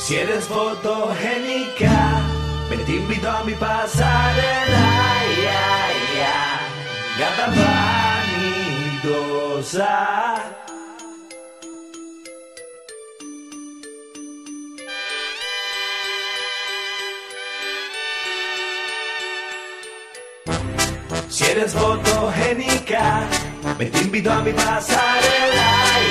Si eres fotogénica, me te invito a mi pasarela, gata vanidosa. Si eres fotogénica, me te invito a mi pasarela,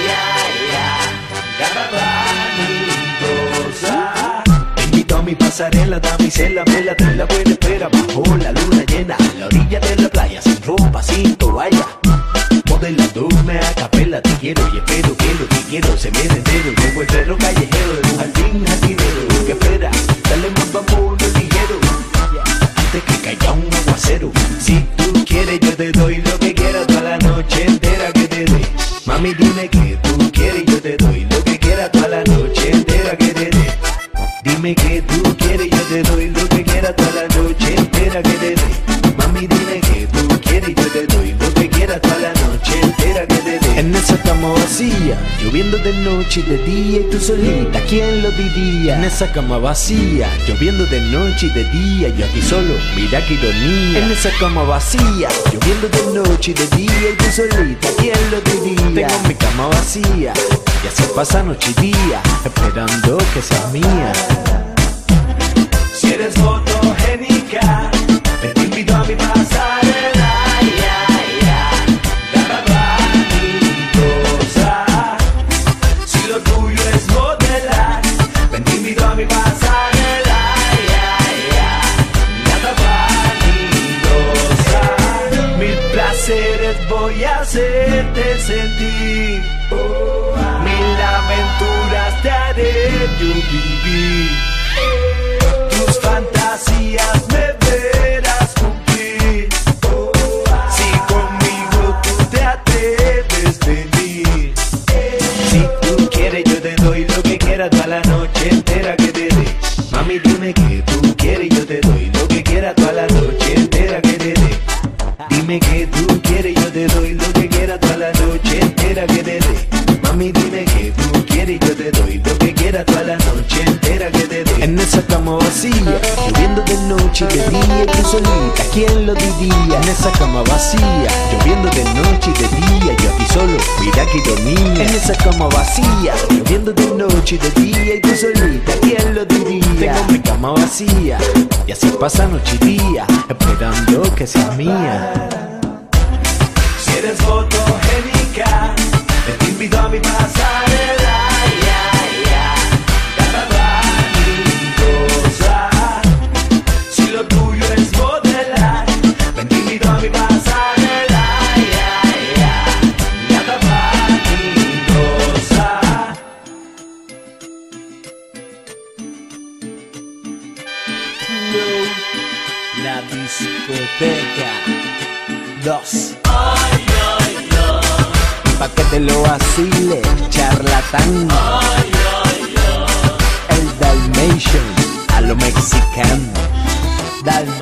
gata vanidosa. Te invito a mi pasarela, damisela, vela, te la buena espera bajo la luna llena, a la orilla de la playa, sin ropa, sin toalla. Modelándome a capela, te quiero y espero que lo que quiero se me entero. Como el perro callejero de un jardín jardinero. ¿Qué espera? Dale más vamos ligero, antes que caiga un aguacero. Si tú quieres yo te doy lo que quieras toda la noche entera que te dé. Mami dime que tú quieres yo te doy lo que quieras toda la noche entera que te dé. Dime que tú quieres yo te doy lo que quieras toda la noche entera que te dé. Mami dime que tú quieres yo te doy lo que quieras toda la noche entera que te dé. En esa cama vacía, lloviendo de noche y de día y tú solita, ¿quién lo diría? En esa cama vacía, lloviendo de noche y de día, yo aquí solo, mira qué ironía. En esa cama vacía, lloviendo de noche y de día y tú solita, ¿quién lo diría? Tengo mi cama vacía, y así pasa noche y día, esperando que seas mía. Si eres fotogénica, te invito a mi pasarela, gata vanidosa. Si lo tuyo es modelar, ven te invito a mi pasarela, gata vanidosa. Mil placeres voy a hacerte sentir, mil aventuras te haré yo vivir. Tus fantasías me verás cumplir, si conmigo tú te atreves venir. Si tú quieres yo te doy lo que quieras toda la noche entera que te dé. Mami dime que tú quieres yo te doy lo que quieras toda la noche entera que te dé. Dime que tú quieres yo te doy lo que quieras toda la noche entera que te dé. Mami dime que tú quieres yo te doy lo que quieras toda la noche entera que te dé. En esa cama vacía, lloviendo de noche y de día y tú solita, ¿quién lo diría? En esa cama vacía, lloviendo de noche y de día, yo aquí solo, mira qué ironía. En esa cama vacía, lloviendo de noche y de día y tú solita, ¿quién lo diría? Tengo mi cama vacía, y así pasa noche y día, esperando que seas mía. Si eres fotogénica, te invito a mi pasarela, gata vanidosa. Si lo tuyo es modelar, ven te invito a mi pasarela, gata vanidosa. No, la discoteca 2. Pa' que te lo vacile, charlatán. El Dalmatian, a lo mexicano.